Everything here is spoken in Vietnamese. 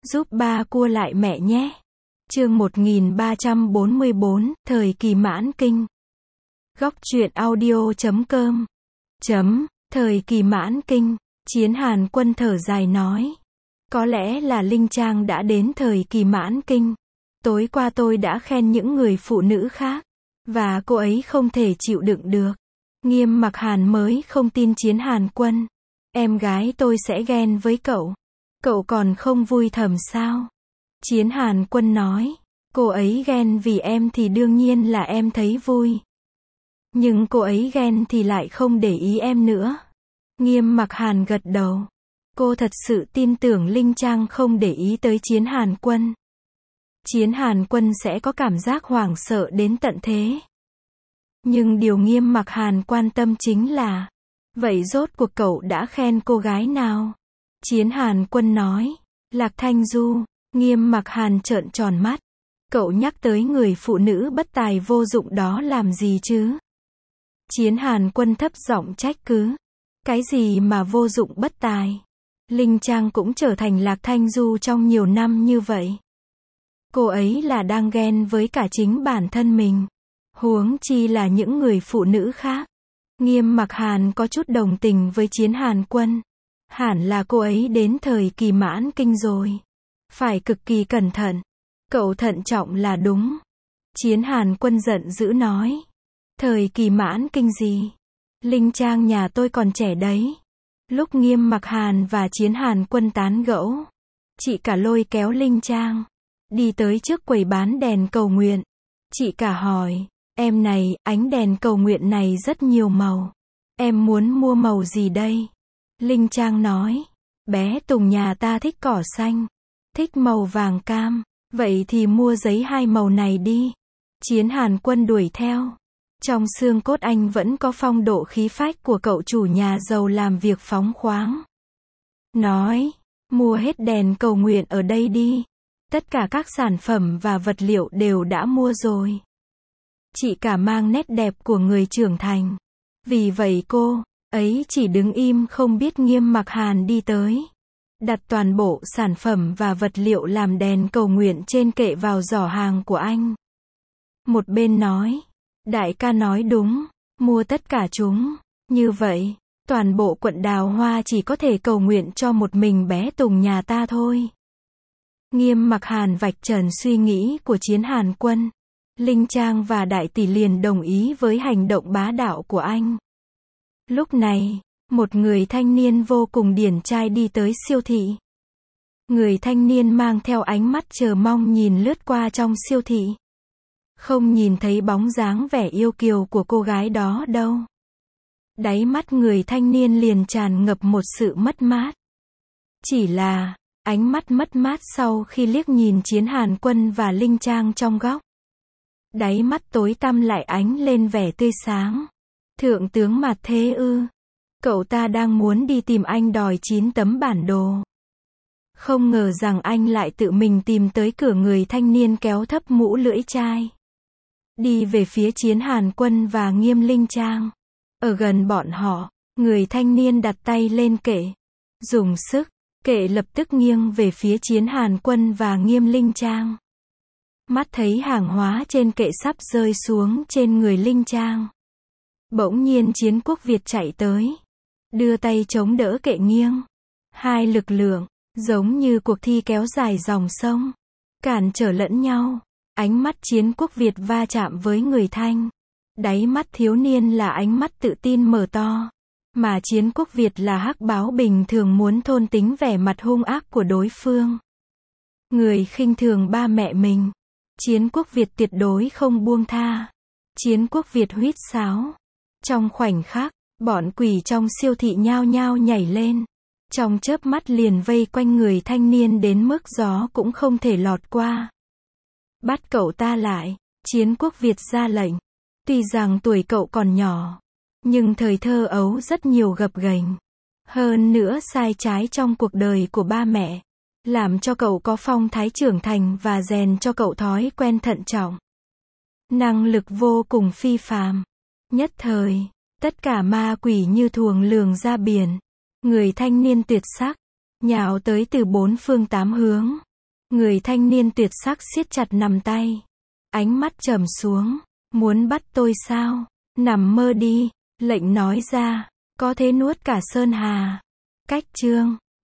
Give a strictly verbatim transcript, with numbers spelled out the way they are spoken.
Giúp ba cua lại mẹ nhé. Chương một nghìn ba trăm bốn mươi bốn, thời kỳ mãn kinh. Góc truyện audio chấm com. Chấm, thời kỳ mãn kinh. Chiến Hàn Quân thở dài nói. Có lẽ là Linh Trang đã đến thời kỳ mãn kinh. Tối qua tôi đã khen những người phụ nữ khác. Và cô ấy không thể chịu đựng được. Nghiêm Mặc Hàn mới không tin Chiến Hàn Quân. Em gái tôi sẽ ghen với cậu. Cậu còn không vui thầm sao? Chiến Hàn Quân nói. Cô ấy ghen vì em thì đương nhiên là em thấy vui. Nhưng cô ấy ghen thì lại không để ý em nữa. Nghiêm Mặc Hàn gật đầu. Cô thật sự tin tưởng Linh Trang không để ý tới Chiến Hàn Quân. Chiến Hàn Quân sẽ có cảm giác hoảng sợ đến tận thế. Nhưng điều Nghiêm Mặc Hàn quan tâm chính là, vậy rốt cuộc cậu đã khen cô gái nào? Chiến Hàn Quân nói, Lạc Thanh Du. Nghiêm Mặc Hàn trợn tròn mắt. Cậu nhắc tới người phụ nữ bất tài vô dụng đó làm gì chứ? Chiến Hàn Quân thấp giọng trách cứ. Cái gì mà vô dụng bất tài? Linh Trang cũng trở thành Lạc Thanh Du trong nhiều năm như vậy. Cô ấy là đang ghen với cả chính bản thân mình. Huống chi là những người phụ nữ khác. Nghiêm Mặc Hàn có chút đồng tình với Chiến Hàn Quân. Hẳn là cô ấy đến thời kỳ mãn kinh rồi. Phải cực kỳ cẩn thận. Cậu thận trọng là đúng. Chiến Hàn Quân giận dữ nói. Thời kỳ mãn kinh gì? Linh Trang nhà tôi còn trẻ đấy. Lúc Nghiêm Mặc Hàn và Chiến Hàn Quân tán gẫu, chị cả lôi kéo Linh Trang đi tới trước quầy bán đèn cầu nguyện. Chị cả hỏi, em này, ánh đèn cầu nguyện này rất nhiều màu. Em muốn mua màu gì đây? Linh Trang nói, bé Tùng nhà ta thích cỏ xanh, thích màu vàng cam, vậy thì mua giấy hai màu này đi. Chiến Hàn Quân đuổi theo. Trong xương cốt anh vẫn có phong độ khí phách của cậu chủ nhà giàu làm việc phóng khoáng. Nói, mua hết đèn cầu nguyện ở đây đi. Tất cả các sản phẩm và vật liệu đều đã mua rồi. Chị cả mang nét đẹp của người trưởng thành. Vì vậy cô ấy chỉ đứng im không biết Nghiêm Mặc Hàn đi tới. Đặt toàn bộ sản phẩm và vật liệu làm đèn cầu nguyện trên kệ vào giỏ hàng của anh. Một bên nói, đại ca nói đúng, mua tất cả chúng. Như vậy, toàn bộ quận Đào Hoa chỉ có thể cầu nguyện cho một mình bé Tùng nhà ta thôi. Nghiêm Mặc Hàn vạch trần suy nghĩ của Chiến Hàn Quân. Linh Trang và Đại Tỷ liền đồng ý với hành động bá đạo của anh. Lúc này, một người thanh niên vô cùng điển trai đi tới siêu thị. Người thanh niên mang theo ánh mắt chờ mong nhìn lướt qua trong siêu thị. Không nhìn thấy bóng dáng vẻ yêu kiều của cô gái đó đâu. Đáy mắt người thanh niên liền tràn ngập một sự mất mát. Chỉ là, ánh mắt mất mát sau khi liếc nhìn Chiến Hàn Quân và Linh Trang trong góc. Đáy mắt tối tăm lại ánh lên vẻ tươi sáng. Thượng tướng Mạt Thế ư? Cậu ta đang muốn đi tìm anh đòi chín tấm bản đồ. Không ngờ rằng anh lại tự mình tìm tới cửa. Người thanh niên kéo thấp mũ lưỡi chai. Đi về phía Chiến Hàn Quân và Nghiêm Linh Trang. Ở gần bọn họ, người thanh niên đặt tay lên kệ. Dùng sức, kệ lập tức nghiêng về phía Chiến Hàn Quân và Nghiêm Linh Trang. Mắt thấy hàng hóa trên kệ sắp rơi xuống trên người Linh Trang. Bỗng nhiên Chiến Quốc Việt chạy tới. Đưa tay chống đỡ kệ nghiêng. Hai lực lượng, giống như cuộc thi kéo dài dòng sông. Cản trở lẫn nhau. Ánh mắt Chiến Quốc Việt va chạm với người Thanh. Đáy mắt thiếu niên là ánh mắt tự tin mở to. Mà Chiến Quốc Việt là hắc báo bình thường muốn thôn tính vẻ mặt hung ác của đối phương. Người khinh thường ba mẹ mình. Chiến Quốc Việt tuyệt đối không buông tha. Chiến Quốc Việt huýt sáo. Trong khoảnh khắc, bọn quỷ trong siêu thị nhao nhao nhảy lên. Trong chớp mắt liền vây quanh người thanh niên đến mức gió cũng không thể lọt qua. Bắt cậu ta lại. Chiến Quốc Việt ra lệnh. Tuy rằng tuổi cậu còn nhỏ, nhưng thời thơ ấu rất nhiều gập ghềnh. Hơn nữa sai trái trong cuộc đời của ba mẹ, làm cho cậu có phong thái trưởng thành và rèn cho cậu thói quen thận trọng. Năng lực vô cùng phi phàm. Nhất thời, tất cả ma quỷ như thuồng lường ra biển. Người thanh niên tuyệt sắc, nhào tới từ bốn phương tám hướng. Người thanh niên tuyệt sắc siết chặt nắm tay. Ánh mắt trầm xuống. Muốn bắt tôi sao? Nằm mơ đi. Lệnh nói ra. Có thế nuốt cả Sơn Hà. Cách chương